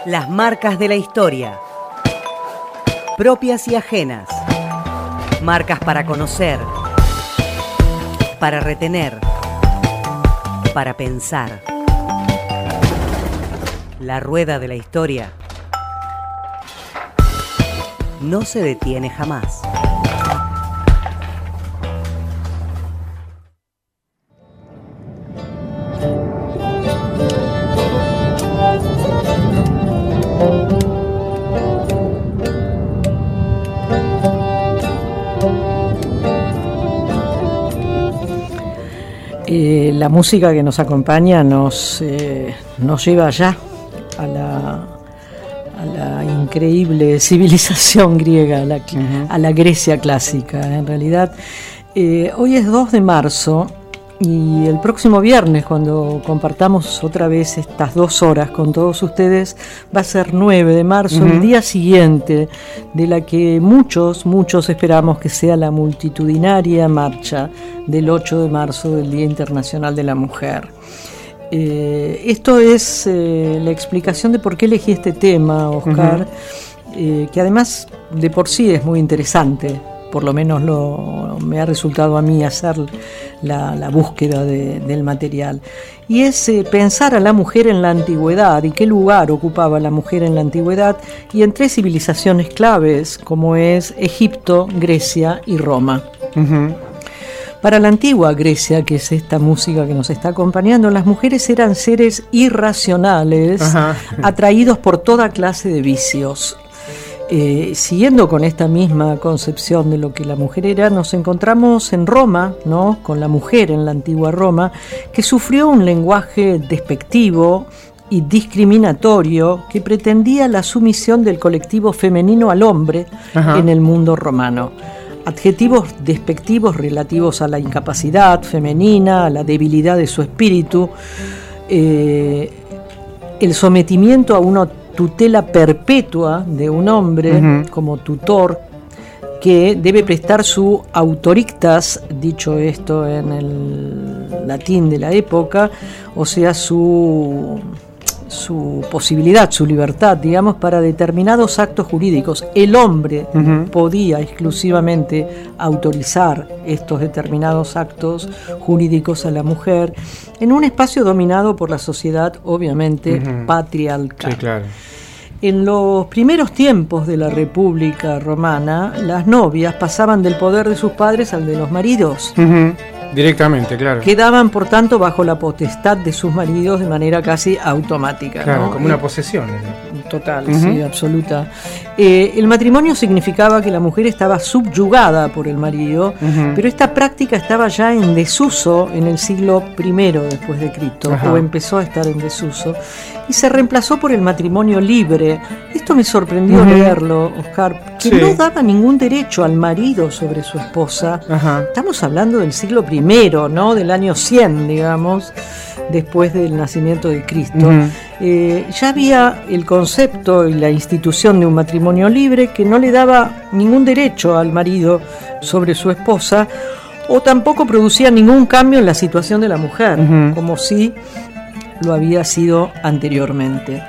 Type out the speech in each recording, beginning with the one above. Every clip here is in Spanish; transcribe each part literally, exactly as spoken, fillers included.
Las marcas de la historia. Propias y ajenas. Marcas para conocer, para retener, para pensar. La rueda de la historia no se detiene jamás. Eh, la música que nos acompaña nos, eh, nos lleva allá a la, a la increíble civilización griega, a la, uh-huh. a la Grecia clásica. En realidad, eh, hoy es dos de marzo y el próximo viernes, cuando compartamos otra vez estas dos horas con todos ustedes, va a ser nueve de marzo, uh-huh. el día siguiente de la que muchos, muchos esperamos que sea la multitudinaria marcha del ocho de marzo, del Día Internacional de la Mujer. Eh, esto es eh, la explicación de por qué elegí este tema, Oscar, uh-huh. eh, que además de por sí es muy interesante. Por lo menos lo, me ha resultado a mí hacer la, la búsqueda de, del material. Y es eh, pensar a la mujer en la antigüedad y qué lugar ocupaba la mujer en la antigüedad y en tres civilizaciones claves como es Egipto, Grecia y Roma. Uh-huh. Para la antigua Grecia, que es esta música que nos está acompañando, las mujeres eran seres irracionales, uh-huh. atraídos por toda clase de vicios. Eh, siguiendo con esta misma concepción de lo que la mujer era, nos encontramos en Roma, ¿no? Con la mujer en la antigua Roma, que sufrió un lenguaje despectivo y discriminatorio que pretendía la sumisión del colectivo femenino al hombre Ajá. en el mundo romano. Adjetivos despectivos relativos a la incapacidad femenina, a la debilidad de su espíritu, eh, el sometimiento a una tutela perpetua de un hombre uh-huh. como tutor que debe prestar su autorictas, dicho esto en el latín de la época, o sea, su, su posibilidad, su libertad, digamos, para determinados actos jurídicos. El hombre uh-huh. podía exclusivamente autorizar estos determinados actos jurídicos a la mujer en un espacio dominado por la sociedad, obviamente, uh-huh. patriarcal. Sí, claro. En los primeros tiempos de la República Romana, las novias pasaban del poder de sus padres al de los maridos. Uh-huh. Directamente, claro. Quedaban, por tanto, bajo la potestad de sus maridos de manera casi automática. Claro, ¿no? como una posesión. Total, uh-huh. sí, absoluta. Eh, el matrimonio significaba que la mujer estaba subyugada por el marido, uh-huh. pero esta práctica estaba ya en desuso en el siglo primero después de Cristo, uh-huh. o empezó a estar en desuso, y se reemplazó por el matrimonio libre. Esto me sorprendió uh-huh. leerlo, Oscar, que sí. no daba ningún derecho al marido sobre su esposa. Uh-huh. Estamos hablando del siglo primero, ¿no? Del año cien, digamos, después del nacimiento de Cristo. Uh-huh. Eh, ya había el concepto y la institución de un matrimonio libre que no le daba ningún derecho al marido sobre su esposa, o tampoco producía ningún cambio en la situación de la mujer, uh-huh. como si lo había sido anteriormente.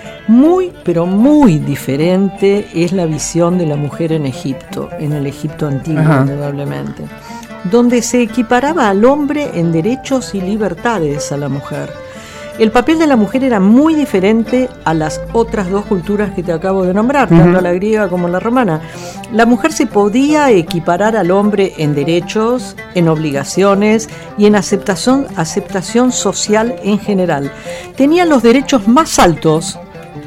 Muy, pero muy diferente es la visión de la mujer en Egipto, en el Egipto antiguo, Ajá. indudablemente, donde se equiparaba al hombre en derechos y libertades a la mujer. El papel de la mujer era muy diferente a las otras dos culturas que te acabo de nombrar, uh-huh. tanto la griega como la romana. La mujer se podía equiparar al hombre en derechos, en obligaciones y en aceptación, aceptación social en general. Tenía los derechos más altos,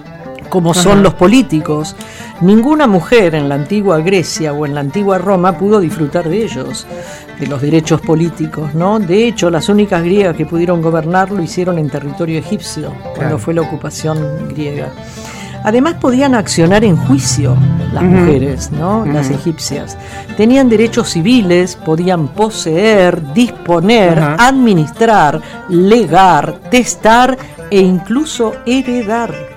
como son Ajá. los políticos. Ninguna mujer en la antigua Grecia o en la antigua Roma pudo disfrutar de ellos, de los derechos políticos, ¿no? De hecho, las únicas griegas que pudieron gobernar lo hicieron en territorio egipcio, claro. cuando fue la ocupación griega. Además, podían accionar en juicio las uh-huh. mujeres, ¿no? Uh-huh. Las egipcias. Tenían derechos civiles, podían poseer, disponer, uh-huh. administrar, legar, testar e incluso heredar.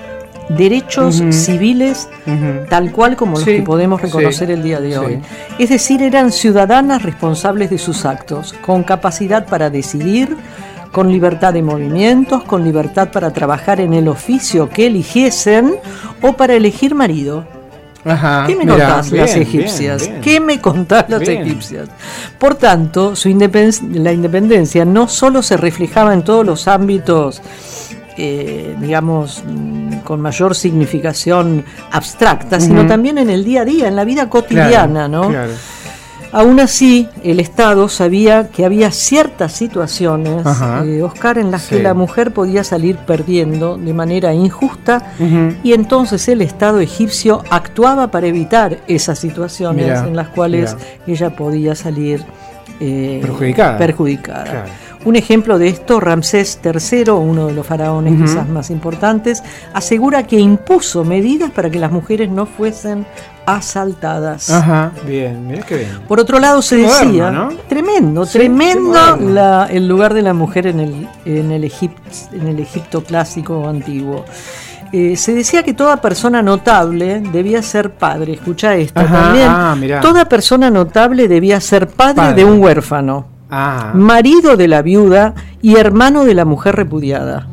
Derechos uh-huh. civiles uh-huh. tal cual como los sí, que podemos reconocer sí, el día de sí. hoy. Es decir, eran ciudadanas responsables de sus actos, con capacidad para decidir, con libertad de movimientos, con libertad para trabajar en el oficio que eligiesen o para elegir marido. Ajá, ¿Qué me mirá, contás bien, las egipcias? bien, bien. ¿Qué me contás las Bien. egipcias? Por tanto, su independ- la independencia no solo se reflejaba en todos los ámbitos, eh, digamos, mm, con mayor significación abstracta, sino Ujú. también en el día a día, en la vida cotidiana, Claro, ¿no? claro. Aún así, el Estado sabía que había ciertas situaciones, Ajá. eh, Oscar, en las Sí. que la mujer podía salir perdiendo de manera injusta, Ujú. y entonces el Estado egipcio actuaba para evitar esas situaciones Mirá, en las cuales mirá. ella podía salir eh, Perjudicada. perjudicada. Claro. Un ejemplo de esto, Ramsés tercero, uno de los faraones Ujú. quizás más importantes, asegura que impuso medidas para que las mujeres no fuesen asaltadas. Ajá, bien, mirá qué bien. Por otro lado se Moderno, decía, ¿no? tremendo, Sí, tremendo qué moderno. la- el lugar de la mujer en el, en el, Egip- en el Egipto clásico o antiguo. Eh, se decía que toda persona notable debía ser padre, escucha esto Ajá, también, ah, mirá. toda persona notable debía ser padre, Padre. de un huérfano, Ah, marido de la viuda y hermano de la mujer repudiada.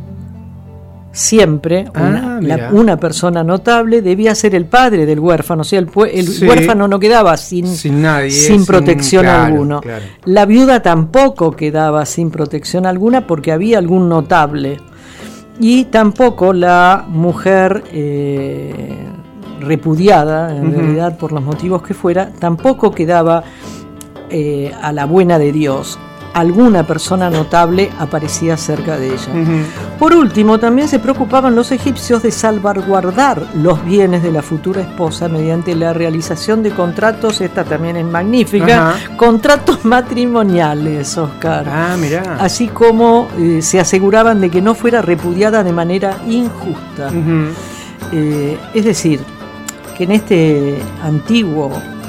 Siempre Ah, una, mira. la- una persona notable debía ser el padre del huérfano, o sea, el, pue- el Sí. huérfano no quedaba sin, sin nadie. sin protección claro, alguna. claro. La viuda tampoco quedaba sin protección alguna porque había algún notable. Y tampoco la mujer eh, repudiada, en Ujú. realidad por los motivos que fuera, tampoco quedaba eh, a la buena de Dios. Alguna persona notable aparecía cerca de ella. Ujú. Por último, también se preocupaban los egipcios de salvaguardar los bienes de la futura esposa mediante la realización de contratos, esta también es magnífica, Ajá. contratos matrimoniales, Oscar. Ah, mirá. Así como eh, se aseguraban de que no fuera repudiada de manera injusta. Ujú. Eh, es decir, que en este antiguo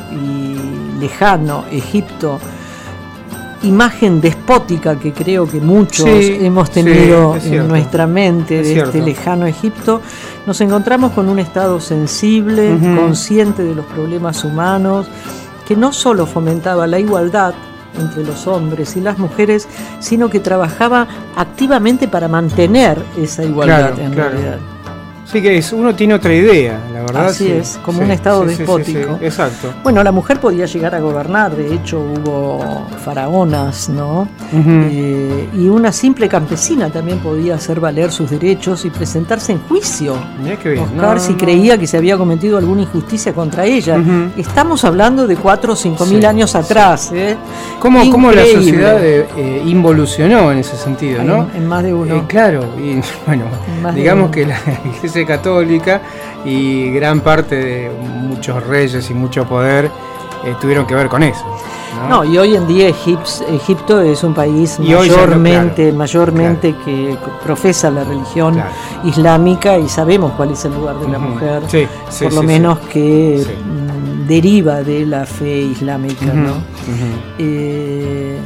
y lejano Egipto, imagen despótica que creo que muchos Sí, hemos sí, tenido es en cierto. nuestra mente Es de cierto. este lejano Egipto, nos encontramos con un Estado sensible, Ujú. consciente de los problemas humanos, que no solo fomentaba la igualdad entre los hombres y las mujeres, sino que trabajaba activamente para mantener esa igualdad Claro, en claro. realidad. Sí que es, uno tiene otra idea, la verdad. Así sí. es, como Sí, un estado sí, sí, sí, despótico. sí, exacto. Bueno, la mujer podía llegar a gobernar, de hecho hubo faraonas, ¿no? Ujú. Eh, y una simple campesina también podía hacer valer sus derechos y presentarse en juicio, Mirá qué bien. Oscar, No, si no. creía que se había cometido alguna injusticia contra ella. Ujú. Estamos hablando de cuatro o cinco mil Sí, años sí. atrás, ¿eh? ¿Cómo, cómo la Increíble. sociedad eh, eh, involucionó en ese sentido, En- no? en más de uno. Eh, claro, y bueno, En más de digamos uno. que la Iglesia Católica y gran parte de muchos reyes y mucho poder eh, tuvieron que ver con eso. No, No, y hoy en día Egips- Egipto es un país Y hoy ya no, mayormente, claro, mayormente que profesa la religión Claro. islámica, y sabemos cuál es el lugar de la Ujú. mujer, Sí, sí, por lo sí, menos sí. que Sí. mm, deriva de la fe islámica, Ujú, ¿no? ujú. Eh,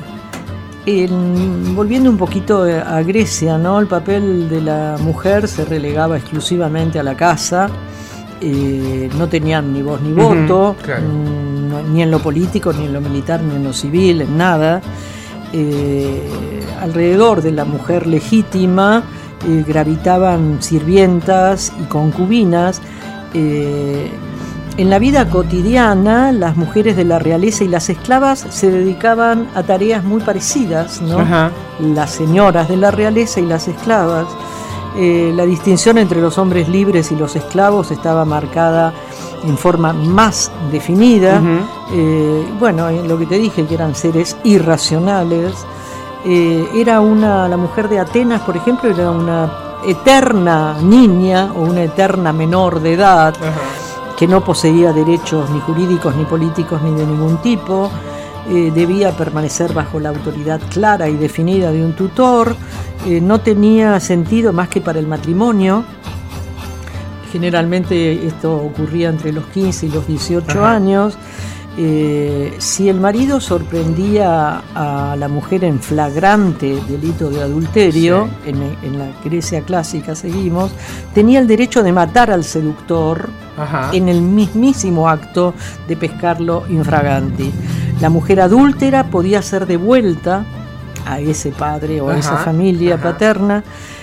en- volviendo un poquito a Grecia, ¿no? El papel de la mujer se relegaba exclusivamente a la casa, eh, no tenían ni voz ni Ujú, voto, claro. mm, no- ni en lo político, ni en lo militar, ni en lo civil, en nada. Eh, alrededor de la mujer legítima eh, gravitaban sirvientas y concubinas. Eh, En la vida cotidiana, las mujeres de la realeza y las esclavas se dedicaban a tareas muy parecidas, ¿no? Ajá. Las señoras de la realeza y las esclavas. Eh, la distinción entre los hombres libres y los esclavos estaba marcada en forma más definida. Ujú. Eh, bueno, en lo que te dije, que eran seres irracionales. Eh, era una, la mujer de Atenas, por ejemplo, era una eterna niña o una eterna menor de edad, Ajá. que no poseía derechos ni jurídicos, ni políticos, ni de ningún tipo. Eh, debía permanecer bajo la autoridad clara y definida de un tutor. Eh, no tenía sentido más que para el matrimonio. Generalmente esto ocurría entre los quince y los dieciocho Ajá. años. Eh, si el marido sorprendía a la mujer en flagrante delito de adulterio, Sí. en, en la Grecia clásica seguimos, tenía el derecho de matar al seductor Ajá. en el mismísimo acto de pescarlo infraganti. La mujer adúltera podía ser devuelta a ese padre o a Ajá, esa familia ajá. paterna.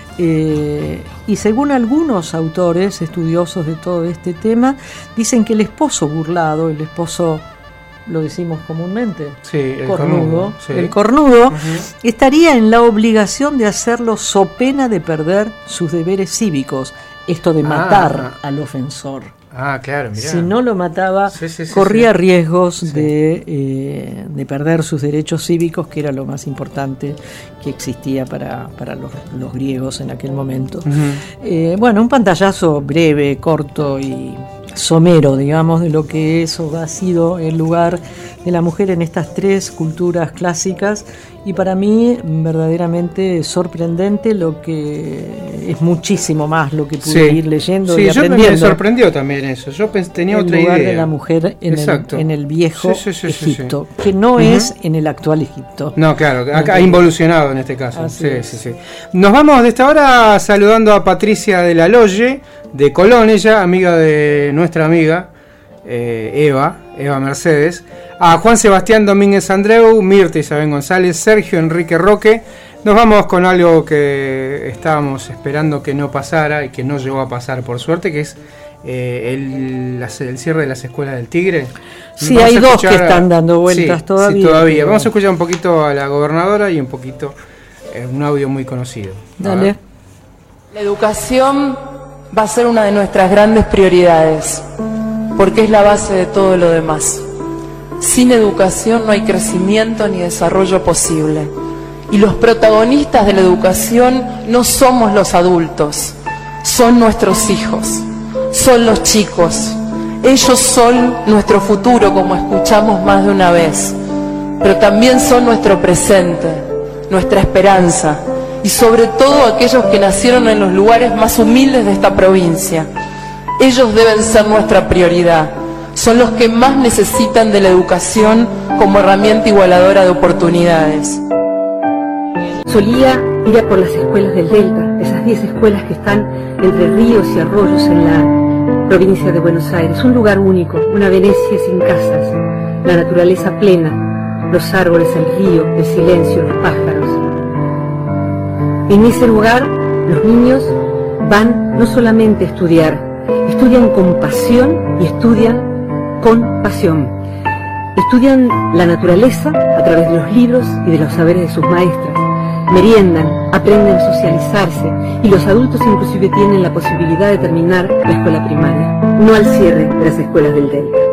Eh, y según algunos autores estudiosos de todo este tema, dicen que el esposo burlado, el esposo, lo decimos comúnmente, Sí, el cornudo, cornudo, sí. el cornudo, Ujú. estaría en la obligación de hacerlo so pena de perder sus deberes cívicos, esto de matar Ah. al ofensor. Ah, claro, mirá. Si no lo mataba, Sí, sí, sí, corría sí. riesgos Sí. de, eh, de perder sus derechos cívicos, que era lo más importante que existía para, para los, los griegos en aquel momento. Ujú. Eh, bueno, un pantallazo breve, corto y somero, digamos, de lo que eso ha sido el lugar de la mujer en estas tres culturas clásicas, y para mí verdaderamente sorprendente, lo que es muchísimo más lo que pude Sí. ir leyendo Sí, y yo me- aprendiendo. me sorprendió también eso. Yo pens- tenía el otra lugar idea. de la mujer en el, Exacto. en el viejo Sí, sí, sí, sí, Egipto, sí. que no Ujú. es en el actual Egipto. No, claro, acá ha Ujú. involucionado en este caso. Así Sí, es. sí, sí. Nos vamos de esta hora saludando a Patricia de la Loye, de Colón, ella, amiga de nuestra amiga eh, Eva, Eva Mercedes, a Juan Sebastián Domínguez Andreu, Mirta Isabel González, Sergio Enrique Roque. Nos vamos con algo que estábamos esperando que no pasara y que no llegó a pasar por suerte, que es eh, el, las- el cierre de las escuelas del Tigre. Sí, Vamos hay a dos escuchar que a- están dando vueltas sí, todavía, Sí, todavía. pero- Vamos a escuchar un poquito a la gobernadora y un poquito, eh, un audio muy conocido. A Dale. ver. La educación va a ser una de nuestras grandes prioridades, porque es la base de todo lo demás. Sin educación no hay crecimiento ni desarrollo posible. Y los protagonistas de la educación no somos los adultos, son nuestros hijos, son los chicos. Ellos son nuestro futuro, como escuchamos más de una vez, pero también son nuestro presente, nuestra esperanza, y sobre todo aquellos que nacieron en los lugares más humildes de esta provincia. Ellos deben ser nuestra prioridad, son los que más necesitan de la educación como herramienta igualadora de oportunidades. Solía ir a por las escuelas del Delta, esas diez escuelas que están entre ríos y arroyos en la provincia de Buenos Aires. Un lugar único, una Venecia sin casas, la naturaleza plena, los árboles, el río, el silencio, los pájaros. En ese lugar los niños van no solamente a estudiar, estudian con pasión y estudian con pasión. Estudian la naturaleza a través de los libros y de los saberes de sus maestras. Meriendan, aprenden a socializarse, y los adultos inclusive tienen la posibilidad de terminar la escuela primaria, no al cierre de las escuelas del Delta.